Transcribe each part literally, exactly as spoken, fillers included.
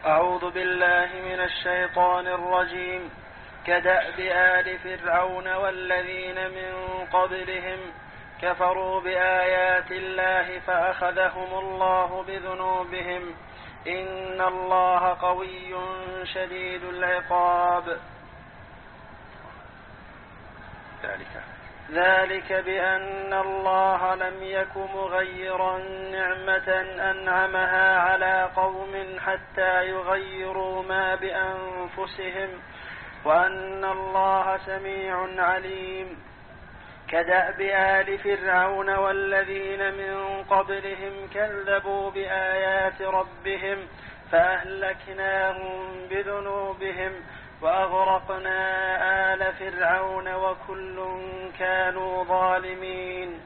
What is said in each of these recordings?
أعوذ بالله من الشيطان الرجيم. كدأب آل فرعون والذين من قبلهم كفروا بآيات الله فأخذهم الله بذنوبهم إن الله قوي شديد العقاب. ذلك ذلك بأن الله لم يك مغيرا نعمة أنعمها على قوم حتى يغيروا ما بأنفسهم وأن الله سميع عليم. كدأب آل فرعون والذين من قبلهم كذبوا بآيات ربهم فأهلكناهم بذنوبهم وأغرقنا آل فرعون وكل كانوا ظالمين.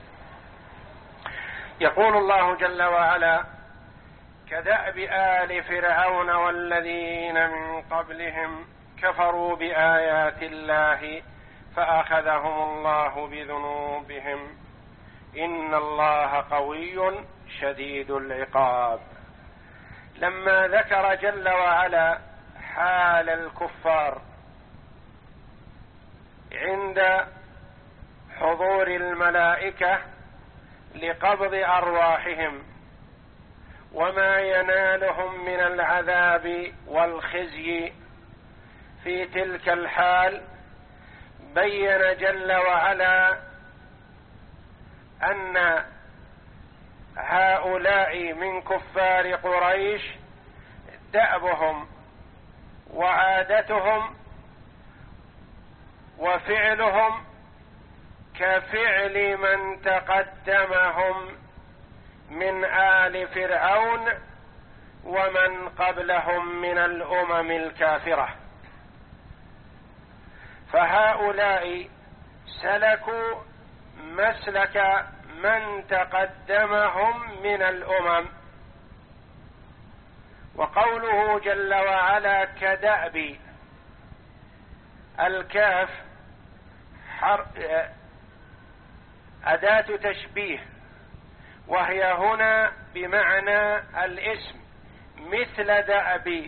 يقول الله جل وعلا: كدأب آل فرعون والذين من قبلهم كفروا بآيات الله فأخذهم الله بذنوبهم إن الله قوي شديد العقاب. لما ذكر جل وعلا حال الكفار عند حضور الملائكة لقبض أرواحهم وما ينالهم من العذاب والخزي في تلك الحال، بين جل وعلا أن هؤلاء من كفار قريش دأبهم وعادتهم وفعلهم كفعل من تقدمهم من آل فرعون ومن قبلهم من الأمم الكافرة. فهؤلاء سلكوا مسلك من تقدمهم من الأمم. وقوله جل وعلا كدأب، الكاف أداة تشبيه، وهي هنا بمعنى الاسم، مثل دأب،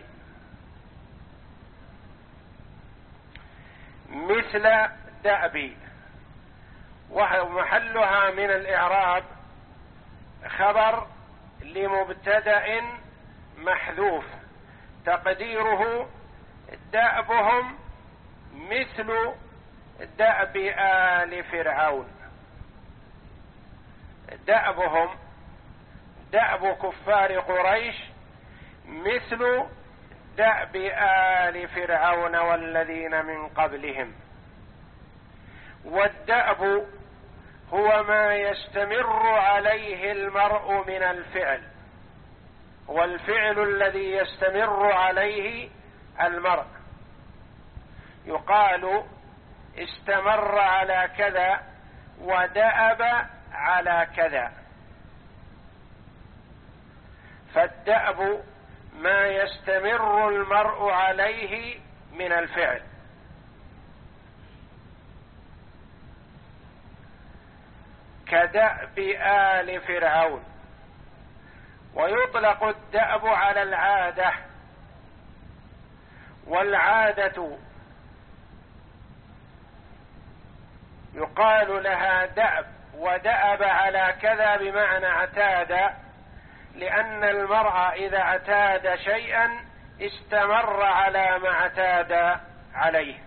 مثل دأب، ومحلها من الإعراب خبر لمبتدأ محذوف تقديره دأبهم مثل دأب آل فرعون. دأبهم دأب كفار قريش مثل دأب آل فرعون والذين من قبلهم. والدأب هو ما يستمر عليه المرء من الفعل، والفعل الذي يستمر عليه المرء يقال استمر على كذا ودأب على كذا. فالدأب ما يستمر المرء عليه من الفعل. كدأب آل فرعون. ويطلق الدأب على العادة، والعادة يقال لها دأب، ودأب على كذا بمعنى اعتاد، لأن المرء إذا اعتاد شيئا استمر على ما اعتاد عليه.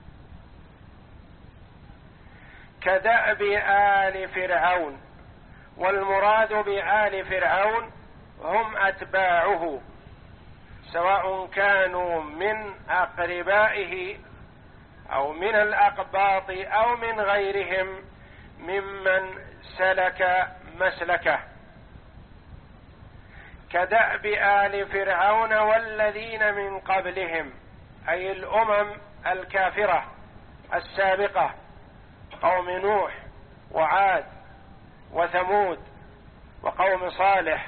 كدأب آل فرعون، والمراد بآل فرعون هم أتباعه، سواء كانوا من أقربائه أو من الأقباط أو من غيرهم ممن سلك مسلكه. كدأب آل فرعون والذين من قبلهم، أي الأمم الكافرة السابقة، قوم نوح وعاد وثمود وقوم صالح،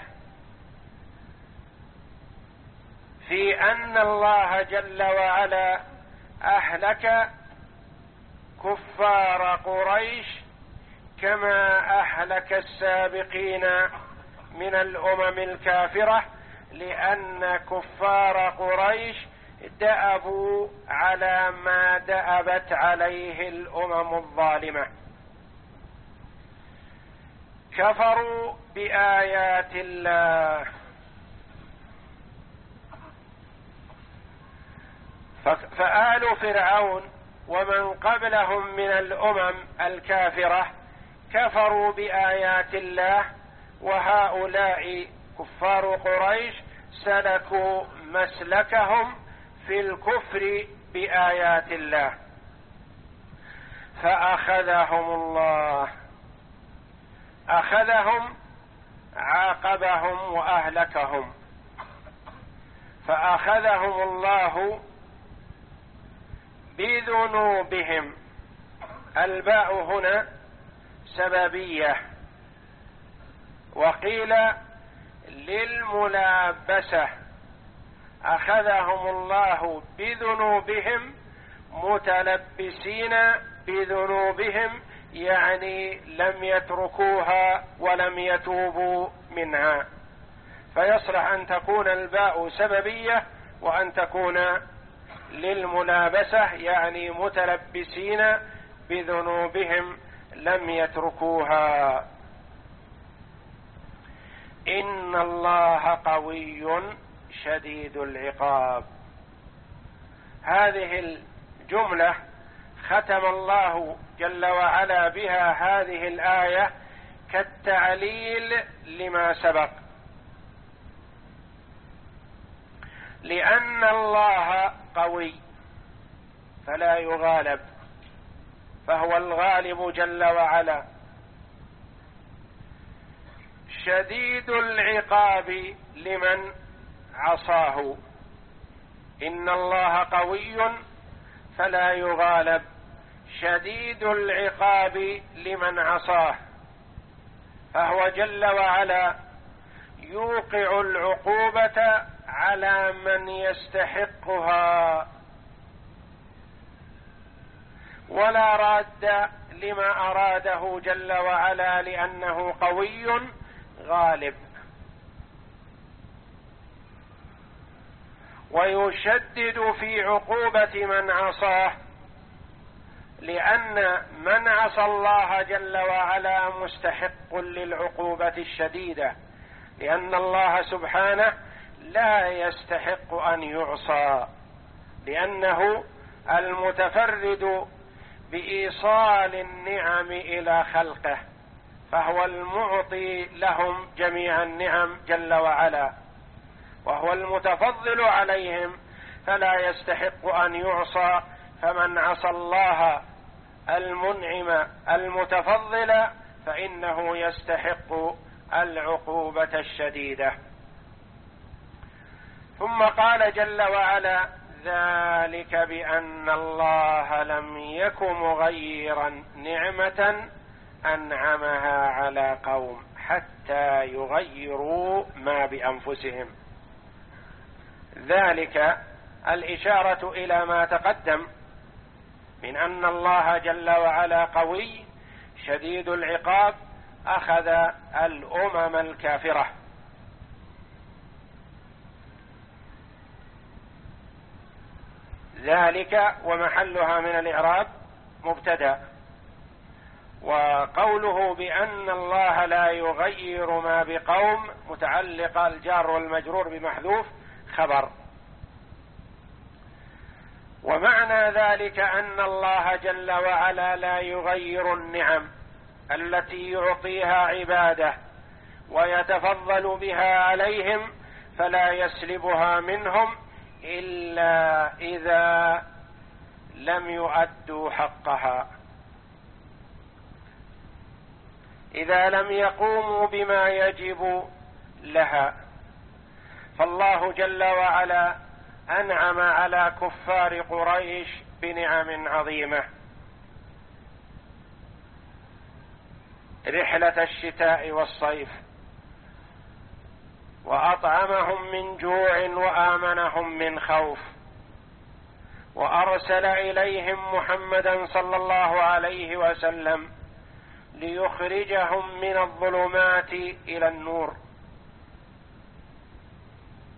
في أن الله جل وعلا أهلك كفار قريش كما أهلك السابقين من الأمم الكافرة لأن كفار قريش دأبوا على ما دأبت عليه الأمم الظالمة، كفروا بآيات الله. فآل فرعون ومن قبلهم من الأمم الكافرة كفروا بآيات الله، وهؤلاء كفار قريش سلكوا مسلكهم في الكفر بآيات الله، فأخذهم الله، أخذهم عاقبهم وأهلكهم، فأخذهم الله بذنوبهم. الباء هنا سببية، وقيل للملابسة، أخذهم الله بذنوبهم متلبسين بذنوبهم، يعني لم يتركوها ولم يتوبوا منها. فيصلح أن تكون الباء سببية وأن تكون للملابسة، يعني متلبسين بذنوبهم لم يتركوها. إن الله قوي شديد العقاب. هذه الجملة ختم الله جل وعلا بها هذه الآية كالتعليل لما سبق، لأن الله قوي فلا يغالب، فهو الغالب جل وعلا، شديد العقاب لمن عصاه. إن الله قوي فلا يغالب، شديد العقاب لمن عصاه، فهو جل وعلا يوقع العقوبة على من يستحقها، ولا راد لما أراده جل وعلا، لأنه قوي غالب. ويشدد في عقوبة من عصاه، لأن من عصى الله جل وعلا مستحق للعقوبة الشديدة، لأن الله سبحانه لا يستحق أن يعصى، لأنه المتفرد بإيصال النعم إلى خلقه، فهو المعطي لهم جميع النعم جل وعلا، وهو المتفضل عليهم، فلا يستحق أن يعصى. فمن عصى الله المنعم المتفضل فإنه يستحق العقوبة الشديدة. ثم قال جل وعلا: ذلك بأن الله لم يك مغيرا نعمة أنعمها على قوم حتى يغيروا ما بأنفسهم. ذلك الإشارة إلى ما تقدم من أن الله جل وعلا قوي شديد العقاب، أخذ الأمم الكافرة. ذلك ومحلها من الإعراب مبتدأ، وقوله بأن الله لا يغير ما بقوم متعلق الجار والمجرور بمحذوف خبر. ومعنى ذلك أن الله جل وعلا لا يغير النعم التي يعطيها عباده ويتفضل بها عليهم، فلا يسلبها منهم إلا إذا لم يؤدوا حقها، إذا لم يقوموا بما يجب لها. فالله جل وعلا أنعم على كفار قريش بنعم عظيمة: رحلة الشتاء والصيف، وأطعمهم من جوع وآمنهم من خوف، وأرسل إليهم محمدا صلى الله عليه وسلم ليخرجهم من الظلمات إلى النور.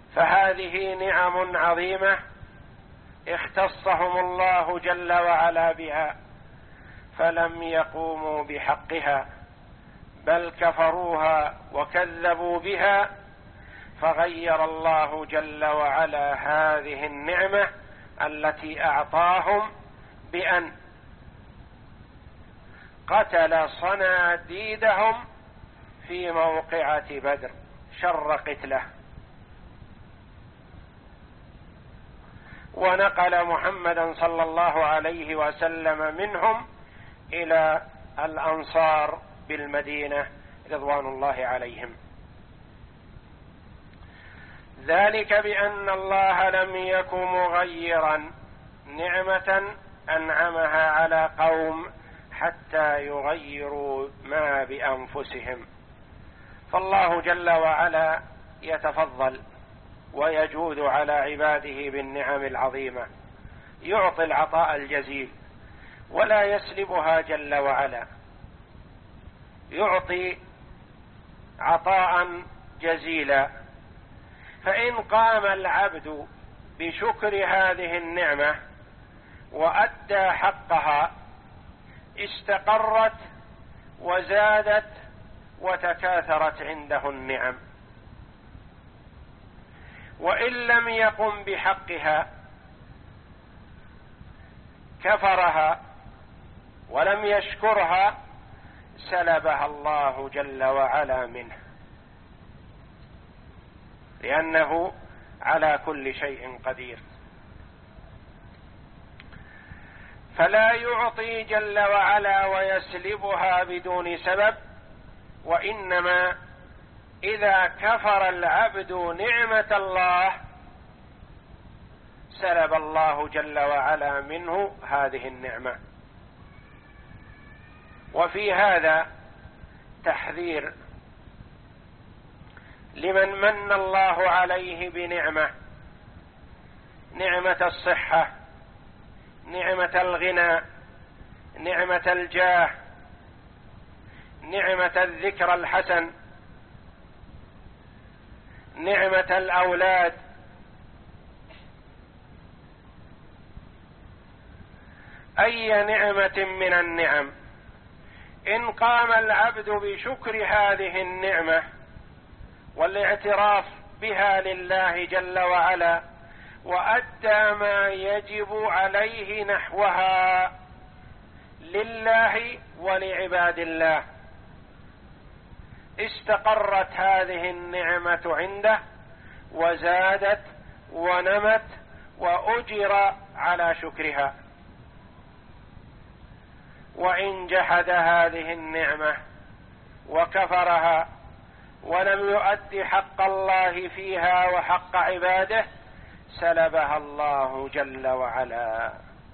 فهذه نعم عظيمة اختصهم الله جل وعلا بها، فلم يقوموا بحقها بل كفروها وكذبوا بها، فغير الله جل وعلا هذه النعمة التي أعطاهم بأن قتل صناديدهم في موقعة بدر شر قتله. ونقل محمدا صلى الله عليه وسلم منهم إلى الأنصار بالمدينة رضوان الله عليهم. ذلك بأن الله لم يكن مغيرا نعمة أنعمها على قوم حتى يغيروا ما بأنفسهم. فالله جل وعلا يتفضل ويجود على عباده بالنعم العظيمة، يعطي العطاء الجزيل ولا يسلبها جل وعلا، يعطي عطاء جزيلا. فإن قام العبد بشكر هذه النعمة وأدى حقها استقرت وزادت وتكاثرت عنده النعم. وإن لم يقم بحقها كفرها ولم يشكرها سلبها الله جل وعلا منه، لأنه على كل شيء قدير. فلا يعطي جل وعلا ويسلبها بدون سبب، وإنما إذا كفر العبد نعمة الله سلب الله جل وعلا منه هذه النعمة. وفي هذا تحذير لمن من الله عليه بنعمة، نعمة الصحة، نعمة الغنى، نعمة الجاه، نعمة الذكر الحسن، نعمة الأولاد، أي نعمة من النعم، إن قام العبد بشكر هذه النعمة والاعتراف بها لله جل وعلا وأدى ما يجب عليه نحوها لله ولعباد الله، استقرت هذه النعمة عنده وزادت ونمت وأجر على شكرها. وإن جحد هذه النعمة وكفرها ولم يؤد حق الله فيها وحق عباده سلبها الله جل وعلا.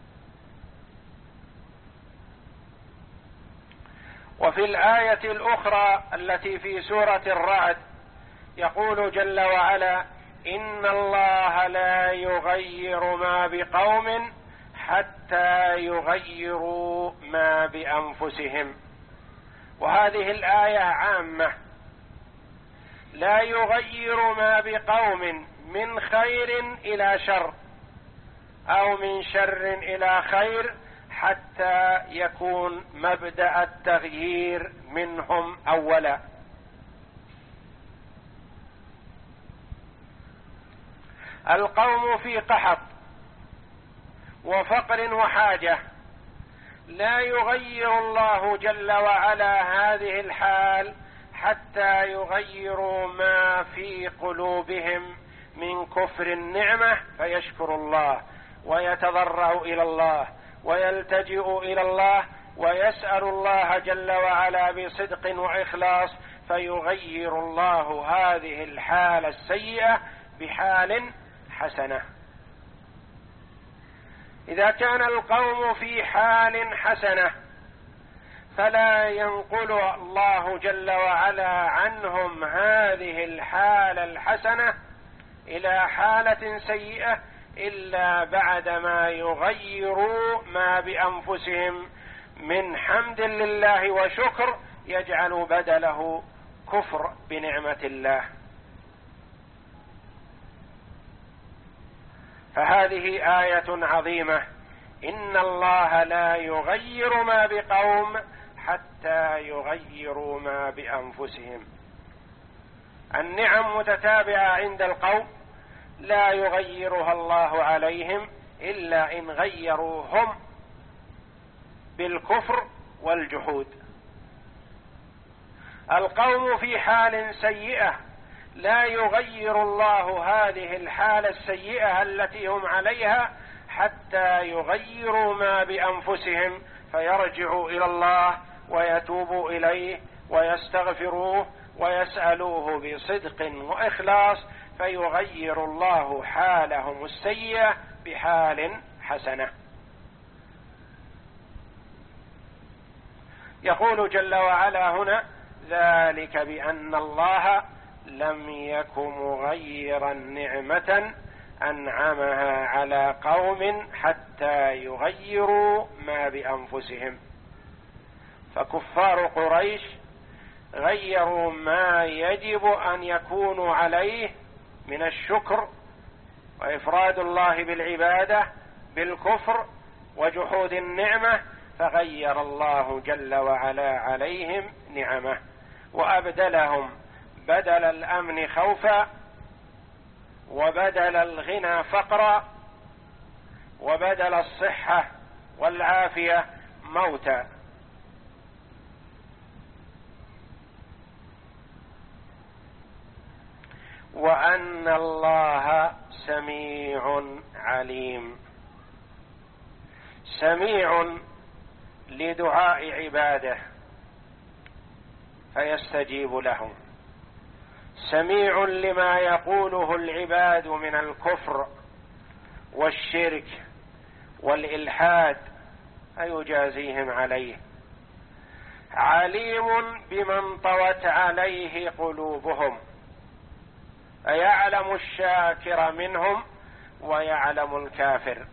وفي الآية الأخرى التي في سورة الرعد يقول جل وعلا: إن الله لا يغير ما بقوم حتى يغيروا ما بأنفسهم. وهذه الآية عامة، لا يغير ما بقوم من خير إلى شر أو من شر إلى خير حتى يكون مبدأ التغيير منهم أولا. القوم في قحط وفقر وحاجة، لا يغير الله جل وعلا هذه الحال حتى يغيروا ما في قلوبهم من كفر النعمة فيشكر الله ويتضرع إلى الله ويلتجئ إلى الله ويسأل الله جل وعلا بصدق وإخلاص، فيغير الله هذه الحالة السيئة بحال حسنة. إذا كان القوم في حال حسنة فلا ينقل الله جل وعلا عنهم هذه الحالة الحسنة إلى حالة سيئة إلا بعدما يغيروا ما بأنفسهم من حمد لله وشكر يجعل بدله كفر بنعمة الله. فهذه آية عظيمة: إن الله لا يغير ما بقوم حتى يغيروا ما بأنفسهم. النعم متتابعة عند القوم لا يغيرها الله عليهم إلا إن غيروا هم بالكفر والجحود. القوم في حال سيئة لا يغير الله هذه الحالة السيئة التي هم عليها حتى يغيروا ما بأنفسهم، فيرجعوا إلى الله ويتوبوا إليه ويستغفروه ويسألوه بصدق وإخلاص، فيغير الله حالهم السيئة بحال حسنة. يقول جل وعلا هنا: ذلك بأن الله لم يك مغيرا نعمة أنعمها على قوم حتى يغيروا ما بأنفسهم. فكفار قريش غيروا ما يجب أن يكونوا عليه من الشكر وإفراد الله بالعبادة بالكفر وجحود النعمة، فغير الله جل وعلا عليهم نعمه وأبدلهم بدل الأمن خوفا، وبدل الغنى فقرا، وبدل الصحة والعافية موتا. وأن الله سميع عليم. سميع لدعاء عباده فيستجيب لهم، سميع لما يقوله العباد من الكفر والشرك والإلحاد فيجازيهم عليه، عليم بمن طوت عليه قلوبهم، فيعلم الشاكر منهم ويعلم الكافر،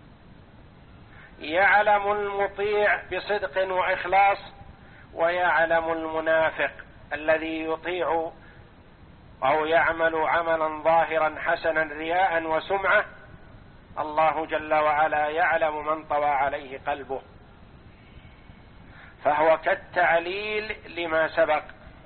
يعلم المطيع بصدق وإخلاص ويعلم المنافق الذي يطيع أو يعمل عملا ظاهرا حسنا رياء وسمعة. الله جل وعلا يعلم من طوى عليه قلبه، فهو كالتعليل لما سبق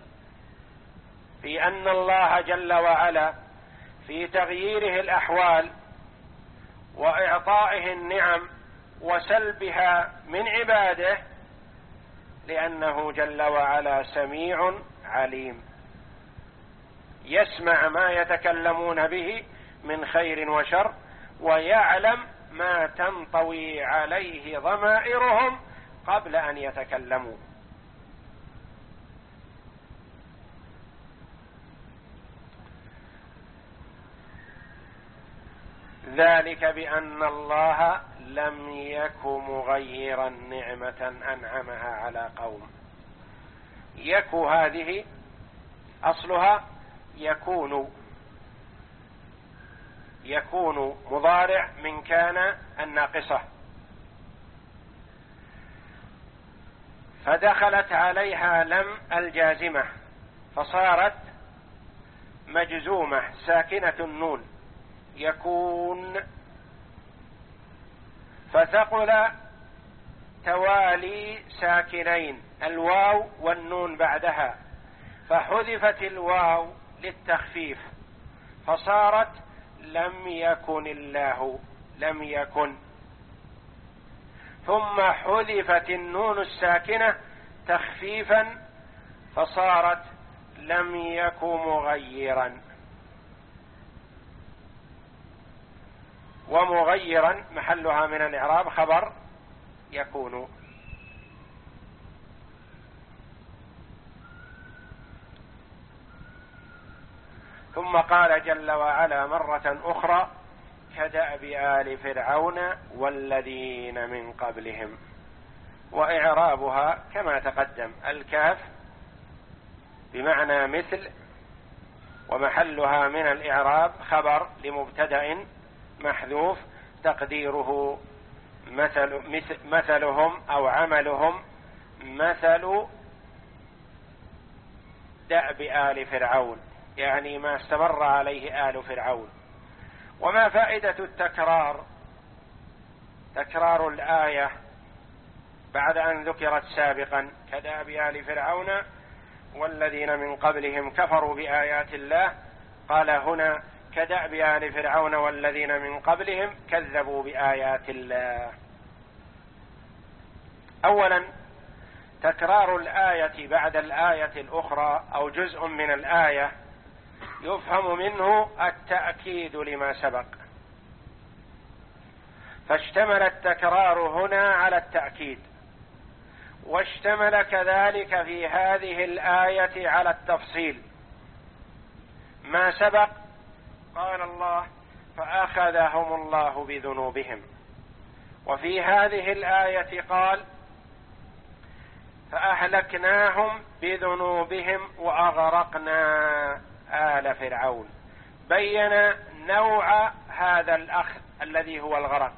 في أن الله جل وعلا في تغييره الأحوال وإعطائه النعم وسلبها من عباده، لأنه جل وعلا سميع عليم، يسمع ما يتكلمون به من خير وشر، ويعلم ما تنطوي عليه ضمائرهم قبل أن يتكلموا. ذلك بأن الله لم يك مغيرا نعمة أنعمها على قوم. يك هذه أصلها يكون، يكون مضارع من كان الناقصة، فدخلت عليها لم الجازمة فصارت مجزومة ساكنة النون يكون، فثقل توالي ساكنين الواو والنون بعدها، فحذفت الواو للتخفيف فصارت لم يكن الله، لم يكن، ثم حذفت النون الساكنة تخفيفا فصارت لم يك مغيرا. ومغيرا محلها من الإعراب خبر يكون. ثم قال جل وعلا مرة أخرى: كدأب آل فرعون والذين من قبلهم. وإعرابها كما تقدم، الكاف بمعنى مثل، ومحلها من الإعراب خبر لمبتدأ محذوف تقديره مثل مثل مثلهم أو عملهم مثل دأب آل فرعون، يعني ما استمر عليه آل فرعون. وما فائدة التكرار؟ تكرار الآية بعد أن ذكرت سابقا كدأب آل فرعون والذين من قبلهم كفروا بآيات الله، قال هنا كدأب آل فرعون والذين من قبلهم كذبوا بآيات الله. أولا، تكرار الآية بعد الآية الأخرى أو جزء من الآية يفهم منه التأكيد لما سبق، فاشتمل التكرار هنا على التأكيد، واشتمل كذلك في هذه الآية على التفصيل. ما سبق قال الله فأخذهم الله بذنوبهم، وفي هذه الآية قال فأهلكناهم بذنوبهم وأغرقنا آل فرعون، بين نوع هذا الأخذ الذي هو الغرق.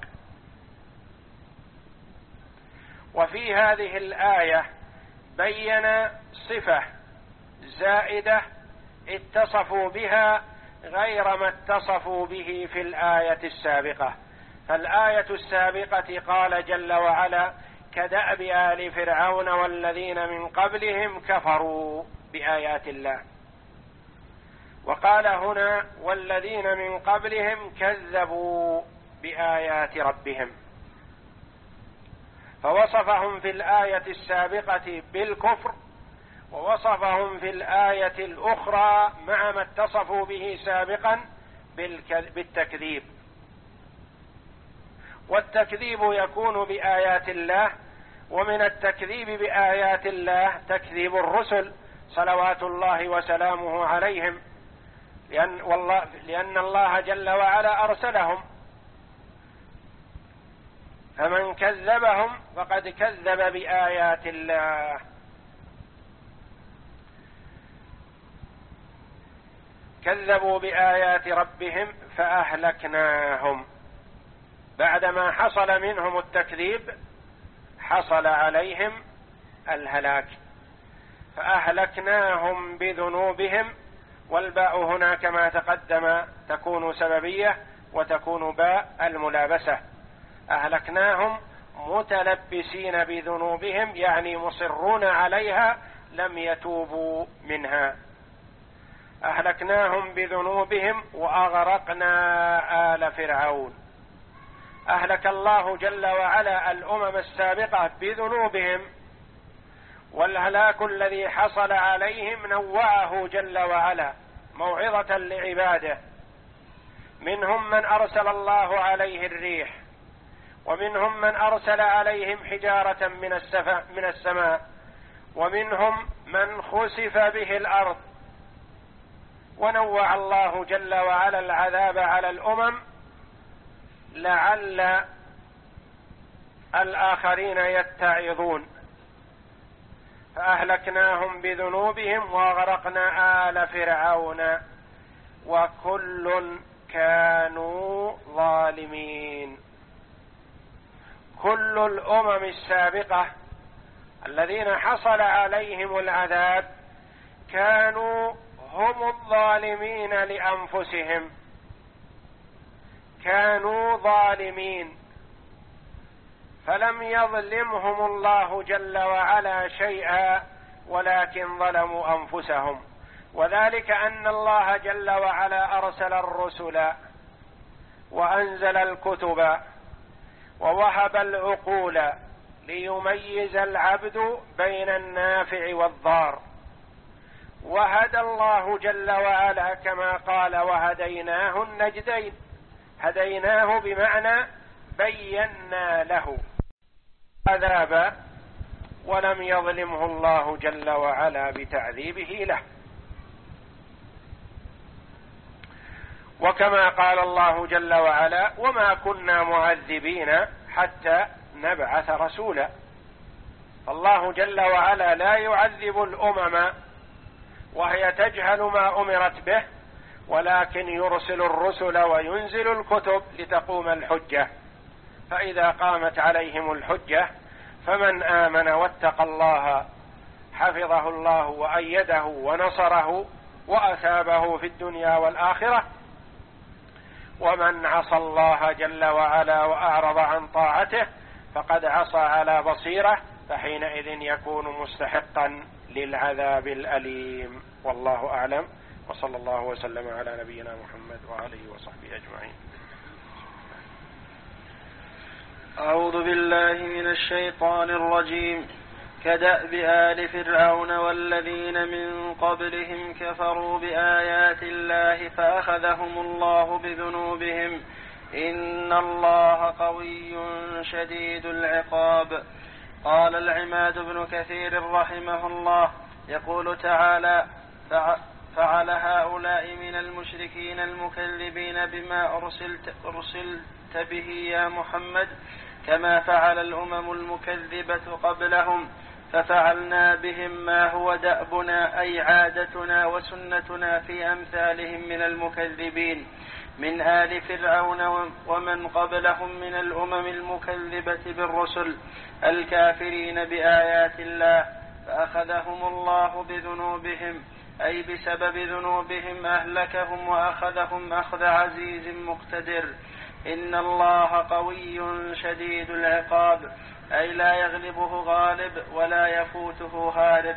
وفي هذه الآية بين صفة زائدة اتصفوا بها غير ما اتصفوا به في الآية السابقة. فالآية السابقة قال جل وعلا كدأب آل فرعون والذين من قبلهم كفروا بآيات الله، وقال هنا والذين من قبلهم كذبوا بآيات ربهم، فوصفهم في الآية السابقة بالكفر، ووصفهم في الآية الأخرى مع ما اتصفوا به سابقا بالتكذيب. والتكذيب يكون بآيات الله، ومن التكذيب بآيات الله تكذيب الرسل صلوات الله وسلامه عليهم، لأن, والله لأن الله جل وعلا أرسلهم، فمن كذبهم فقد كذب بآيات الله. كذبوا بآيات ربهم فأهلكناهم، بعدما حصل منهم التكذيب حصل عليهم الهلاك. فأهلكناهم بذنوبهم، والباء هنا كما تقدم تكون سببية وتكون باء الملابسة. أهلكناهم متلبسين بذنوبهم، يعني مصرون عليها لم يتوبوا منها. أهلكناهم بذنوبهم وأغرقنا آل فرعون. أهلك الله جل وعلا الأمم السابقة بذنوبهم، والهلاك الذي حصل عليهم نوعه جل وعلا موعظة لعباده. منهم من أرسل الله عليه الريح، ومنهم من أرسل عليهم حجارة من السماء، ومنهم من خسف به الأرض. ونوع الله جل وعلا العذاب على الأمم لعل الآخرين يتعظون. فأهلكناهم بذنوبهم وأغرقنا آل فرعون وكل كانوا ظالمين. كل الأمم السابقة الذين حصل عليهم العذاب كانوا هم الظالمين لأنفسهم، كانوا ظالمين، فلم يظلمهم الله جل وعلا شيئا ولكن ظلموا أنفسهم. وذلك أن الله جل وعلا أرسل الرسل وأنزل الكتب ووهب العقول ليميز العبد بين النافع والضار، وهدى الله جل وعلا كما قال وهديناه النجدين. هديناه بمعنى بينا له عذابا، ولم يظلمه الله جل وعلا بتعذيبه له. وكما قال الله جل وعلا وما كنا معذبين حتى نبعث رسولا. الله جل وعلا لا يعذب الأمم وهي تجهل ما أمرت به، ولكن يرسل الرسل وينزل الكتب لتقوم الحجة. فإذا قامت عليهم الحجة فمن آمن واتقى الله حفظه الله وأيده ونصره وأثابه في الدنيا والآخرة، ومن عصى الله جل وعلا وأعرض عن طاعته فقد عصى على بصيرة، فحينئذ يكون مستحقا للعذاب الأليم. والله أعلم، وصلى الله وسلم على نبينا محمد وآله وصحبه أجمعين. أعوذ بالله من الشيطان الرجيم. كدأب آل فرعون والذين من قبلهم كفروا بآيات الله فأخذهم الله بذنوبهم إن الله قوي شديد العقاب. قال العماد بن كثير رحمه الله يقول تعالى: فعل هؤلاء من المشركين المكذبين بما أرسلت, أرسلت به يا محمد كما فعل الأمم المكذبة قبلهم، ففعلنا بهم ما هو دأبنا أي عادتنا وسنتنا في أمثالهم من المكذبين من آل فرعون ومن قبلهم من الأمم المكذبة بالرسل الكافرين بآيات الله، فأخذهم الله بذنوبهم أي بسبب ذنوبهم أهلكهم وأخذهم أخذ عزيز مقتدر. إن الله قوي شديد العقاب أي لا يغلبه غالب ولا يفوته هارب.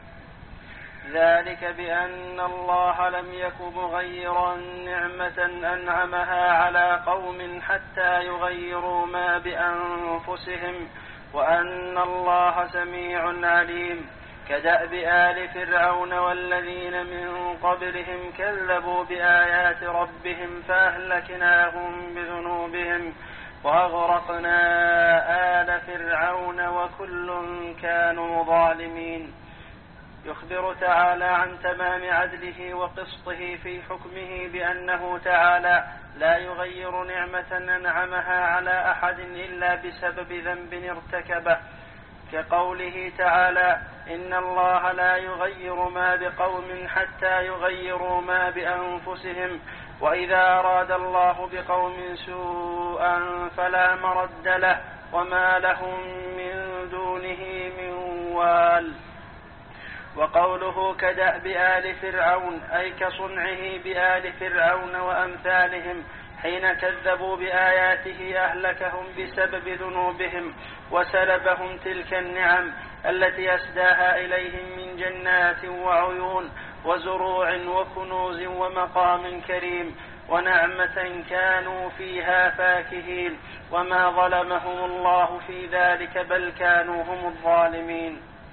ذلك بأن الله لم يك مغيرا نعمة أنعمها على قوم حتى يغيروا ما بأنفسهم وأن الله سميع عليم. كدأب آل فرعون والذين من قبلهم كذبوا بآيات ربهم فأهلكناهم بذنوبهم وأغرقنا آل فرعون وكل كانوا ظالمين. يخبر تعالى عن تمام عدله وقسطه في حكمه بأنه تعالى لا يغير نعمة أنعمها على أحد إلا بسبب ذنب ارتكبه، كقوله تعالى: إن الله لا يغير ما بقوم حتى يغيروا ما بأنفسهم، وإذا أراد الله بقوم سوءا فلا مرد له وما لهم من دونه من وال. وقوله كدأب آل فرعون أي كصنعه بآل فرعون وأمثالهم حين كذبوا بآياته أهلكهم بسبب ذنوبهم وسلبهم تلك النعم التي أسداها إليهم من جنات وعيون وزروع وكنوز ومقام كريم ونعمة كانوا فيها فاكهين، وما ظلمهم الله في ذلك بل كانوا هم الظالمين.